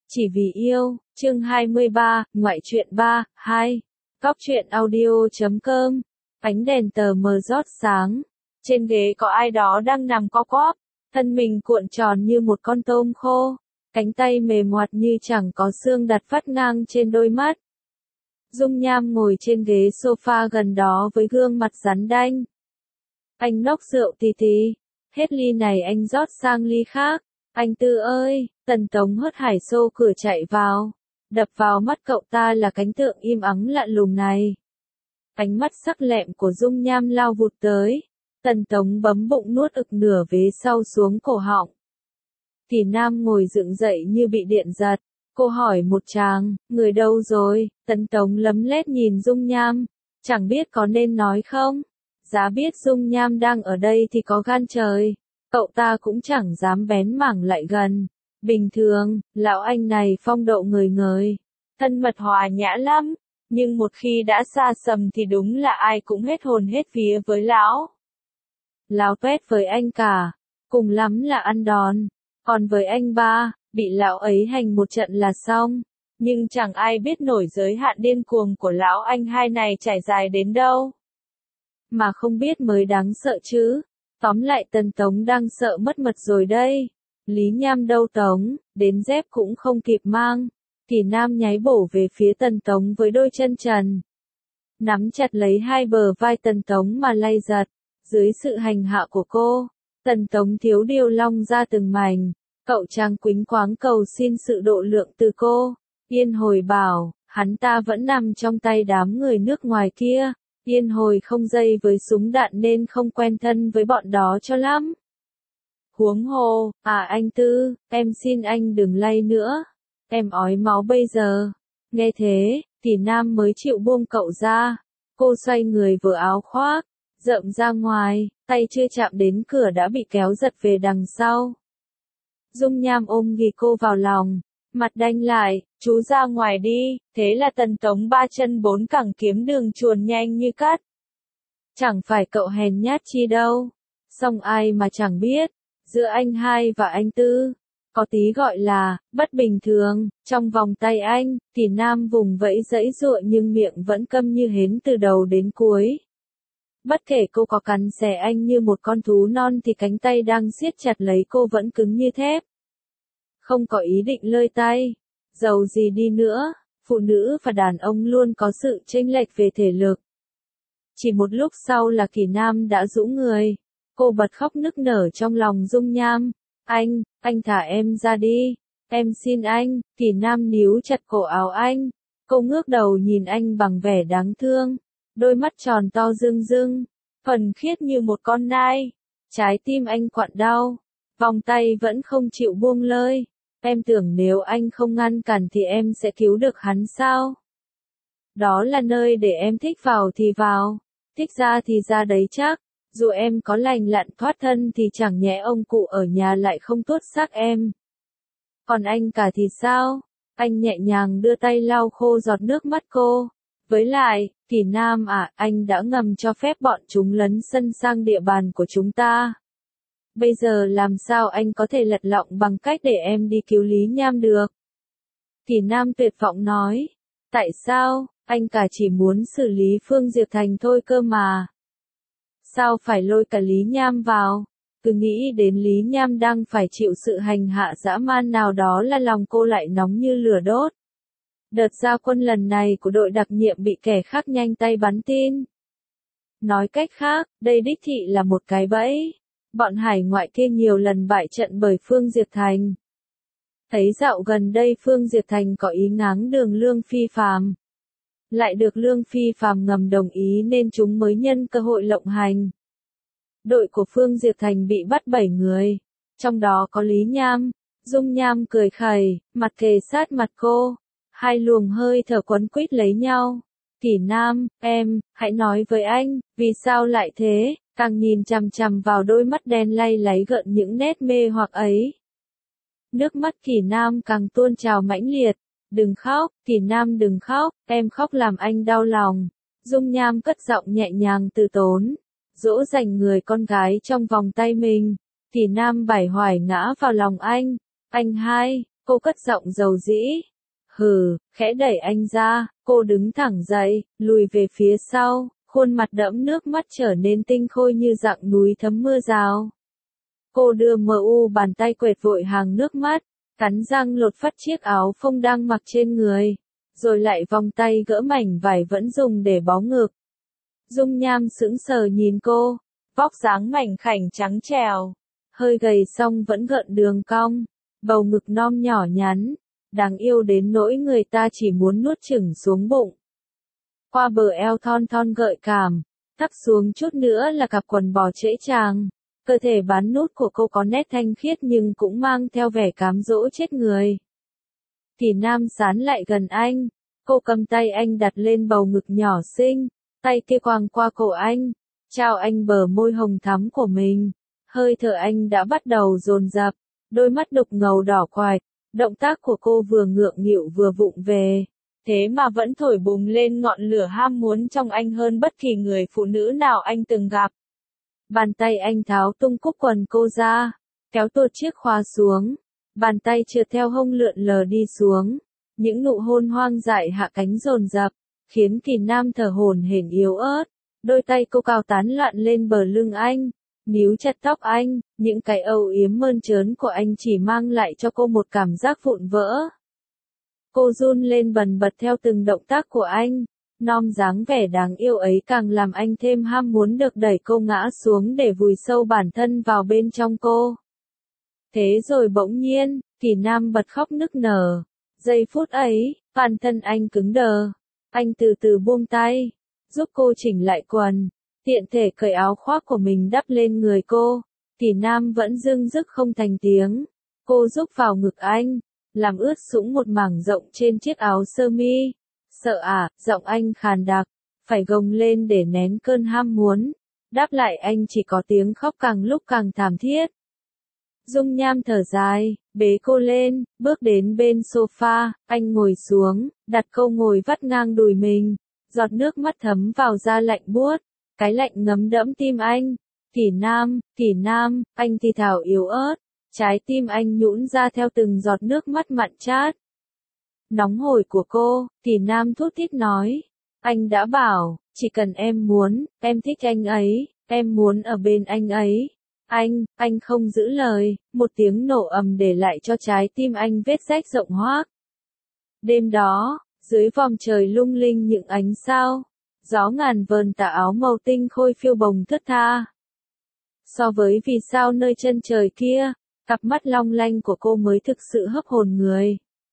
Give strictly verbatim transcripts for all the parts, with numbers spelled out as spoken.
Chỉ vì yêu, chương hai mươi ba, ngoại truyện ba, hai. Góc truyện audio chấm com. Ánh đèn tờ mờ rót sáng. Trên ghế có ai đó đang nằm co quắp, thân mình cuộn tròn như một con tôm khô, cánh tay mềm hoạt như chẳng có xương đặt vắt ngang trên đôi mắt. Dung Nham ngồi trên ghế sofa gần đó với gương mặt rắn đanh. Anh nốc rượu tí tí, hết ly này anh rót sang ly khác. Anh Tư ơi, Tần Tống hớt hải xô cửa chạy vào, đập vào mắt cậu ta là cánh tượng im ắng lạ lùng này. Ánh mắt sắc lẹm của Dung Nham lao vụt tới, Tần Tống bấm bụng nuốt ực nửa vế sau xuống cổ họng. Kỳ Nam ngồi dựng dậy như bị điện giật, cô hỏi một tràng, người đâu rồi? Tần Tống lấm lét nhìn Dung Nham, chẳng biết có nên nói không? Giá biết Dung Nham đang ở đây thì có gan trời, cậu ta cũng chẳng dám bén mảng lại gần. Bình thường, lão anh này phong độ ngời ngời, thân mật hòa nhã lắm, nhưng một khi đã xa sầm thì đúng là ai cũng hết hồn hết vía với lão. Lão tuét với anh cả, cùng lắm là ăn đòn, còn với anh ba, bị lão ấy hành một trận là xong, nhưng chẳng ai biết nổi giới hạn điên cuồng của lão anh hai này trải dài đến đâu. Mà không biết mới đáng sợ chứ. Tóm lại Tần Tống đang sợ mất mật rồi đây. Lý Nham đâu Tống, đến dép cũng không kịp mang. Kỳ Nam nháy bổ về phía Tần Tống với đôi chân trần. Nắm chặt lấy hai bờ vai Tần Tống mà lay giật. Dưới sự hành hạ của cô, Tần Tống thiếu điều long ra từng mảnh. Cậu chàng quýnh quáng cầu xin sự độ lượng từ cô. Yên Hồi bảo, hắn ta vẫn nằm trong tay đám người nước ngoài kia. Yên Hồi không dây với súng đạn nên không quen thân với bọn đó cho lắm. Huống hồ, à anh Tư, em xin anh đừng lay nữa. Em ói máu bây giờ. Nghe thế, Kỳ Nam mới chịu buông cậu ra. Cô xoay người vừa áo khoác, rậm ra ngoài, tay chưa chạm đến cửa đã bị kéo giật về đằng sau. Dung Nham ôm ghì cô vào lòng, mặt đanh lại, chú ra ngoài đi, thế là Tần Tống ba chân bốn cẳng kiếm đường chuồn nhanh như cắt. Chẳng phải cậu hèn nhát chi đâu, song ai mà chẳng biết, giữa anh hai và anh Tư, có tí gọi là, bất bình thường, trong vòng tay anh, Kỳ Nam vùng vẫy dãy giụa nhưng miệng vẫn câm như hến từ đầu đến cuối. Bất kể cô có cắn xé anh như một con thú non thì cánh tay đang siết chặt lấy cô vẫn cứng như thép. Không có ý định lơi tay. Dầu gì đi nữa, phụ nữ và đàn ông luôn có sự chênh lệch về thể lực. Chỉ một lúc sau là Kỳ Nam đã rũ người. Cô bật khóc nức nở trong lòng Dung Nham. Anh, anh thả em ra đi. Em xin anh. Kỳ Nam níu chặt cổ áo anh. Cô ngước đầu nhìn anh bằng vẻ đáng thương. Đôi mắt tròn to rưng rưng, thuần khiết như một con nai. Trái tim anh quặn đau. Vòng tay vẫn không chịu buông lơi. Em tưởng nếu anh không ngăn cản thì em sẽ cứu được hắn sao? Đó là nơi để em thích vào thì vào, thích ra thì ra đấy chắc. Dù em có lành lặn thoát thân thì chẳng nhẽ ông cụ ở nhà lại không tuốt xác em. Còn anh cả thì sao? Anh nhẹ nhàng đưa tay lau khô giọt nước mắt cô. Với lại, Kỳ Nam à, anh đã ngầm cho phép bọn chúng lấn sân sang địa bàn của chúng ta. Bây giờ làm sao anh có thể lật lọng bằng cách để em đi cứu Lý Nham được? Kỳ Nam tuyệt vọng nói. Tại sao, anh cả chỉ muốn xử lý Phương Diệp Thành thôi cơ mà. Sao phải lôi cả Lý Nham vào? Cứ nghĩ đến Lý Nham đang phải chịu sự hành hạ dã man nào đó là lòng cô lại nóng như lửa đốt. Đợt ra quân lần này của đội đặc nhiệm bị kẻ khác nhanh tay bắn tin. Nói cách khác, đây đích thị là một cái bẫy. Bọn hải ngoại kia nhiều lần bại trận bởi Phương Diệp Thành. Thấy dạo gần đây Phương Diệp Thành có ý ngáng đường Lương Phi Phàm. Lại được Lương Phi Phàm ngầm đồng ý nên chúng mới nhân cơ hội lộng hành. Đội của Phương Diệp Thành bị bắt bảy người, trong đó có Lý Nham. Dung Nham cười khẩy, mặt kề sát mặt cô. Hai luồng hơi thở quấn quýt lấy nhau. Kỳ Nam, em, hãy nói với anh, vì sao lại thế? Càng nhìn chằm chằm vào đôi mắt đen lay láy gợn những nét mê hoặc ấy. Nước mắt Kỳ Nam càng tuôn trào mãnh liệt. Đừng khóc, Kỳ Nam đừng khóc, em khóc làm anh đau lòng. Dung Nham cất giọng nhẹ nhàng từ tốn, dỗ dành người con gái trong vòng tay mình. Kỳ Nam bải hoài ngã vào lòng anh. Anh hai, Cô cất giọng dầu dĩ. Hừ, khẽ đẩy anh ra, cô đứng thẳng dậy, lùi về phía sau, khuôn mặt đẫm nước mắt trở nên tinh khôi như dạng núi thấm mưa rào. Cô đưa mờ u bàn tay quệt vội hàng nước mắt, cắn răng lột phắt chiếc áo phông đang mặc trên người, rồi lại vòng tay gỡ mảnh vải vẫn dùng để bó ngực. Dung Nham sững sờ nhìn cô, vóc dáng mảnh khảnh trắng trẻo, hơi gầy song vẫn gợn đường cong, bầu ngực non nhỏ nhắn, đáng yêu đến nỗi người ta chỉ muốn nuốt chửng xuống bụng. Qua bờ eo thon thon gợi cảm, thắt xuống chút nữa là cặp quần bò trễ tràng. Cơ thể bán nút của cô có nét thanh khiết nhưng cũng mang theo vẻ cám dỗ chết người. Kỳ Nam sán lại gần anh, cô cầm tay anh đặt lên bầu ngực nhỏ xinh, tay kia quàng qua cổ anh, trao anh bờ môi hồng thắm của mình. Hơi thở anh đã bắt đầu dồn dập, đôi mắt đục ngầu đỏ quạch, động tác của cô vừa ngượng nghịu vừa vụng về, thế mà vẫn thổi bùng lên ngọn lửa ham muốn trong anh hơn bất kỳ người phụ nữ nào anh từng gặp. Bàn tay anh tháo tung cúc quần cô ra, kéo tuột chiếc khóa xuống, bàn tay trượt theo hông lượn lờ đi xuống, những nụ hôn hoang dại hạ cánh dồn dập, khiến Kỳ Nam thở hổn hển yếu ớt, đôi tay cô cào tán loạn lên bờ lưng anh, níu chặt tóc anh, những cái âu yếm mơn trớn của anh chỉ mang lại cho cô một cảm giác vụn vỡ. Cô run lên bần bật theo từng động tác của anh. Non dáng vẻ đáng yêu ấy càng làm anh thêm ham muốn được đẩy cô ngã xuống để vùi sâu bản thân vào bên trong cô. Thế rồi bỗng nhiên, Kỳ Nam bật khóc nức nở. Giây phút ấy, toàn thân anh cứng đờ. Anh từ từ buông tay, giúp cô chỉnh lại quần, tiện thể cởi áo khoác của mình đắp lên người cô. Kỳ Nam vẫn dưng dứt không thành tiếng. Cô giúp vào ngực anh, làm ướt sũng một mảng rộng trên chiếc áo sơ mi. Sợ à, giọng anh khàn đặc, phải gồng lên để nén cơn ham muốn. Đáp lại anh chỉ có tiếng khóc càng lúc càng thảm thiết. Dung Nham thở dài, bế cô lên, bước đến bên sofa, anh ngồi xuống, đặt cô ngồi vắt ngang đùi mình, giọt nước mắt thấm vào da lạnh buốt, cái lạnh ngấm đẫm tim anh. Kỳ Nam, Kỳ Nam, anh thì thào yếu ớt, trái tim anh nhũn ra theo từng giọt nước mắt mặn chát. Nóng hổi của cô, Kỳ Nam thút thít nói, anh đã bảo, chỉ cần em muốn, em thích anh ấy, em muốn ở bên anh ấy. Anh, anh không giữ lời, một tiếng nổ ầm để lại cho trái tim anh vết rách rộng hoác. Đêm đó, dưới vòm trời lung linh những ánh sao, gió ngàn vờn tà áo màu tinh khôi phiêu bồng thướt tha. So với vì sao nơi chân trời kia, cặp mắt long lanh của cô mới thực sự hấp hồn người.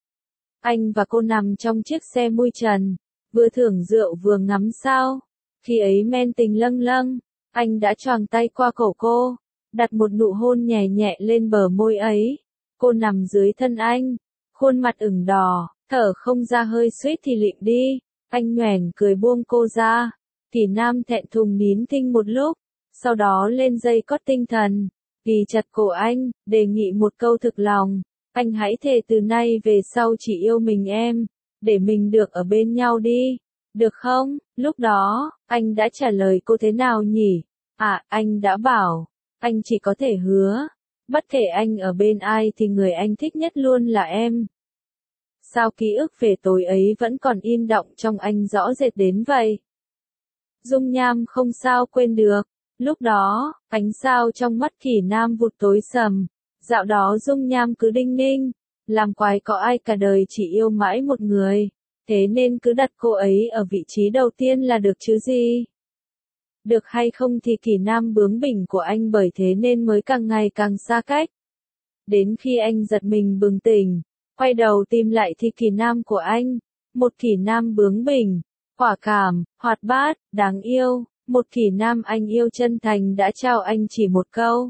Anh và cô nằm trong chiếc xe mui trần, vừa thưởng rượu vừa ngắm sao. Khi ấy men tình lâng lâng, anh đã choàng tay qua cổ cô, đặt một nụ hôn nhẹ nhẹ lên bờ môi ấy. Cô nằm dưới thân anh, khuôn mặt ửng đỏ, thở không ra hơi suýt thì lịm đi. Anh nhoẻn cười buông cô ra. Kỳ Nam thẹn thùng nín thinh một lúc, sau đó lên dây cót tinh thần, ghì chặt cổ anh, đề nghị một câu thực lòng. Anh hãy thề từ nay về sau chỉ yêu mình em, để mình được ở bên nhau đi, được không? Lúc đó, anh đã trả lời cô thế nào nhỉ? À, anh đã bảo, anh chỉ có thể hứa, bất kể anh ở bên ai thì người anh thích nhất luôn là em. Sao ký ức về tối ấy vẫn còn in đọng trong anh rõ rệt đến vậy? Dung Nham không sao quên được, lúc đó, ánh sao trong mắt Kỳ Nam vụt tối sầm. Dạo đó Dung Nham cứ đinh ninh, làm quái có ai cả đời chỉ yêu mãi một người, thế nên cứ đặt cô ấy ở vị trí đầu tiên là được chứ gì. Được hay không thì Kỳ Nam bướng bỉnh của anh bởi thế nên mới càng ngày càng xa cách. Đến khi anh giật mình bừng tỉnh, quay đầu tìm lại thì Kỳ Nam của anh, một Kỳ Nam bướng bỉnh, quả cảm, hoạt bát, đáng yêu, một Kỳ Nam anh yêu chân thành đã trao anh chỉ một câu.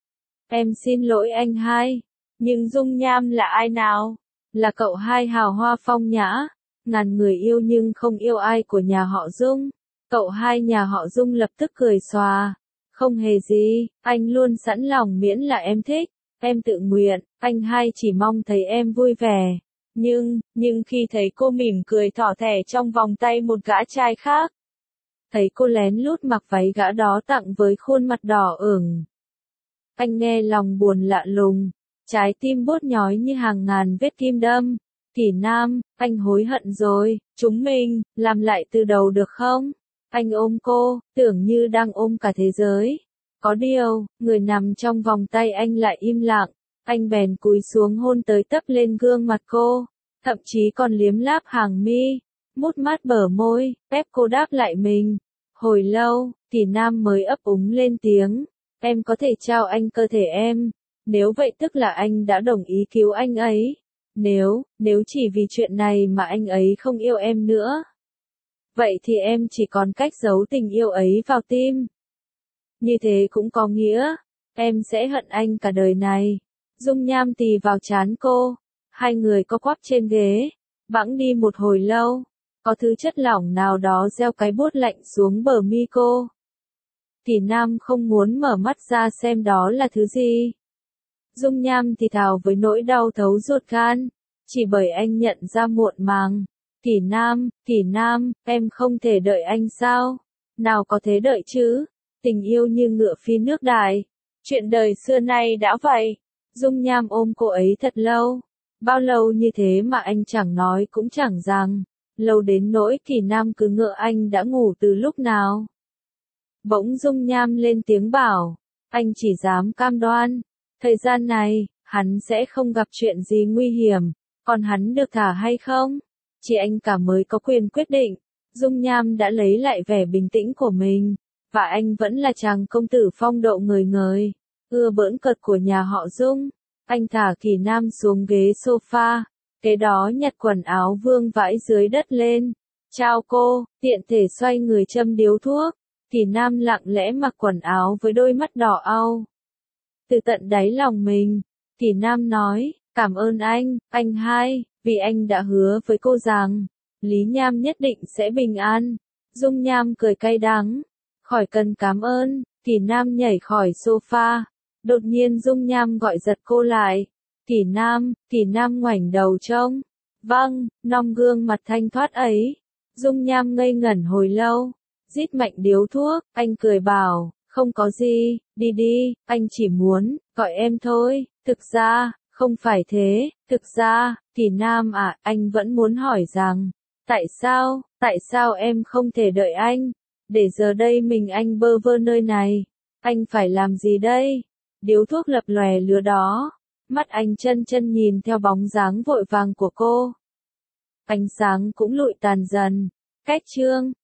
Em xin lỗi anh hai, nhưng Dung Nham là ai nào? Là cậu hai hào hoa phong nhã, ngàn người yêu nhưng không yêu ai của nhà họ Dung. Cậu hai nhà họ Dung lập tức cười xòa. Không hề gì, anh luôn sẵn lòng miễn là em thích, em tự nguyện, anh hai chỉ mong thấy em vui vẻ. Nhưng, nhưng khi thấy cô mỉm cười thỏ thẻ trong vòng tay một gã trai khác, thấy cô lén lút mặc váy gã đó tặng với khuôn mặt đỏ ửng, anh nghe lòng buồn lạ lùng, Trái tim buốt nhói như hàng ngàn vết kim đâm. Kỷ Nam, anh hối hận rồi, chúng mình, làm lại từ đầu được không? Anh ôm cô, tưởng như đang ôm cả thế giới. Có điều, người nằm trong vòng tay anh lại im lặng. Anh bèn cúi xuống hôn tới tấp lên gương mặt cô, thậm chí còn liếm láp hàng mi, mút mát bờ môi, ép cô đáp lại mình. Hồi lâu, Kỷ Nam mới ấp úng lên tiếng, em có thể trao anh cơ thể em, nếu vậy tức là anh đã đồng ý cứu anh ấy. Nếu, nếu chỉ vì chuyện này mà anh ấy không yêu em nữa, vậy thì em chỉ còn cách giấu tình yêu ấy vào tim. Như thế cũng có nghĩa, em sẽ hận anh cả đời này. Dung nham tì vào trán cô, hai người co quắp trên ghế, bẵng đi một hồi lâu, có thứ chất lỏng nào đó gieo cái buốt lạnh xuống bờ mi cô. Kỷ Nam không muốn mở mắt ra xem đó là thứ gì. Dung nham thì thào với nỗi đau thấu ruột gan, chỉ bởi anh nhận ra muộn màng. Kỷ Nam, Kỷ Nam, em không thể đợi anh sao? Nào có thế đợi chứ, tình yêu như ngựa phi nước đại, chuyện đời xưa nay đã vậy. Dung nham ôm cô ấy thật lâu, bao lâu như thế mà anh chẳng nói cũng chẳng rằng, lâu đến nỗi Kỷ Nam cứ ngỡ anh đã ngủ từ lúc nào. Bỗng Dung nham lên tiếng bảo, anh chỉ dám cam đoan, thời gian này, hắn sẽ không gặp chuyện gì nguy hiểm, còn hắn được thả hay không? Chỉ anh cả mới có quyền quyết định. Dung nham đã lấy lại vẻ bình tĩnh của mình, và anh vẫn là chàng công tử phong độ ngời ngời, ưa bỡn cợt của nhà họ Dung. Anh thả Kỷ Nam xuống ghế sofa, kế đó nhặt quần áo vương vãi dưới đất lên, chào cô, tiện thể xoay người châm điếu thuốc. Kỷ Nam lặng lẽ mặc quần áo với đôi mắt đỏ au. Từ tận đáy lòng mình, Kỷ Nam nói, cảm ơn anh, anh hai, vì anh đã hứa với cô rằng, Lý Nham nhất định sẽ bình an. Dung nham cười cay đắng, khỏi cần cảm ơn. Kỷ Nam nhảy khỏi sofa, đột nhiên Dung nham gọi giật cô lại. Kỷ Nam, Kỷ Nam ngoảnh đầu trông, vâng, nong gương mặt thanh thoát ấy. Dung nham ngây ngẩn hồi lâu, rít mạnh điếu thuốc, anh cười bảo, không có gì, đi đi, anh chỉ muốn, gọi em thôi. Thực ra, không phải thế, thực ra, Kỷ Nam à, anh vẫn muốn hỏi rằng, tại sao, tại sao em không thể đợi anh, để giờ đây mình anh bơ vơ nơi này, anh phải làm gì đây? Điếu thuốc lập lòe lửa đó, mắt anh chân chân nhìn theo bóng dáng vội vàng của cô. Ánh sáng cũng lụi tàn dần, cách chương.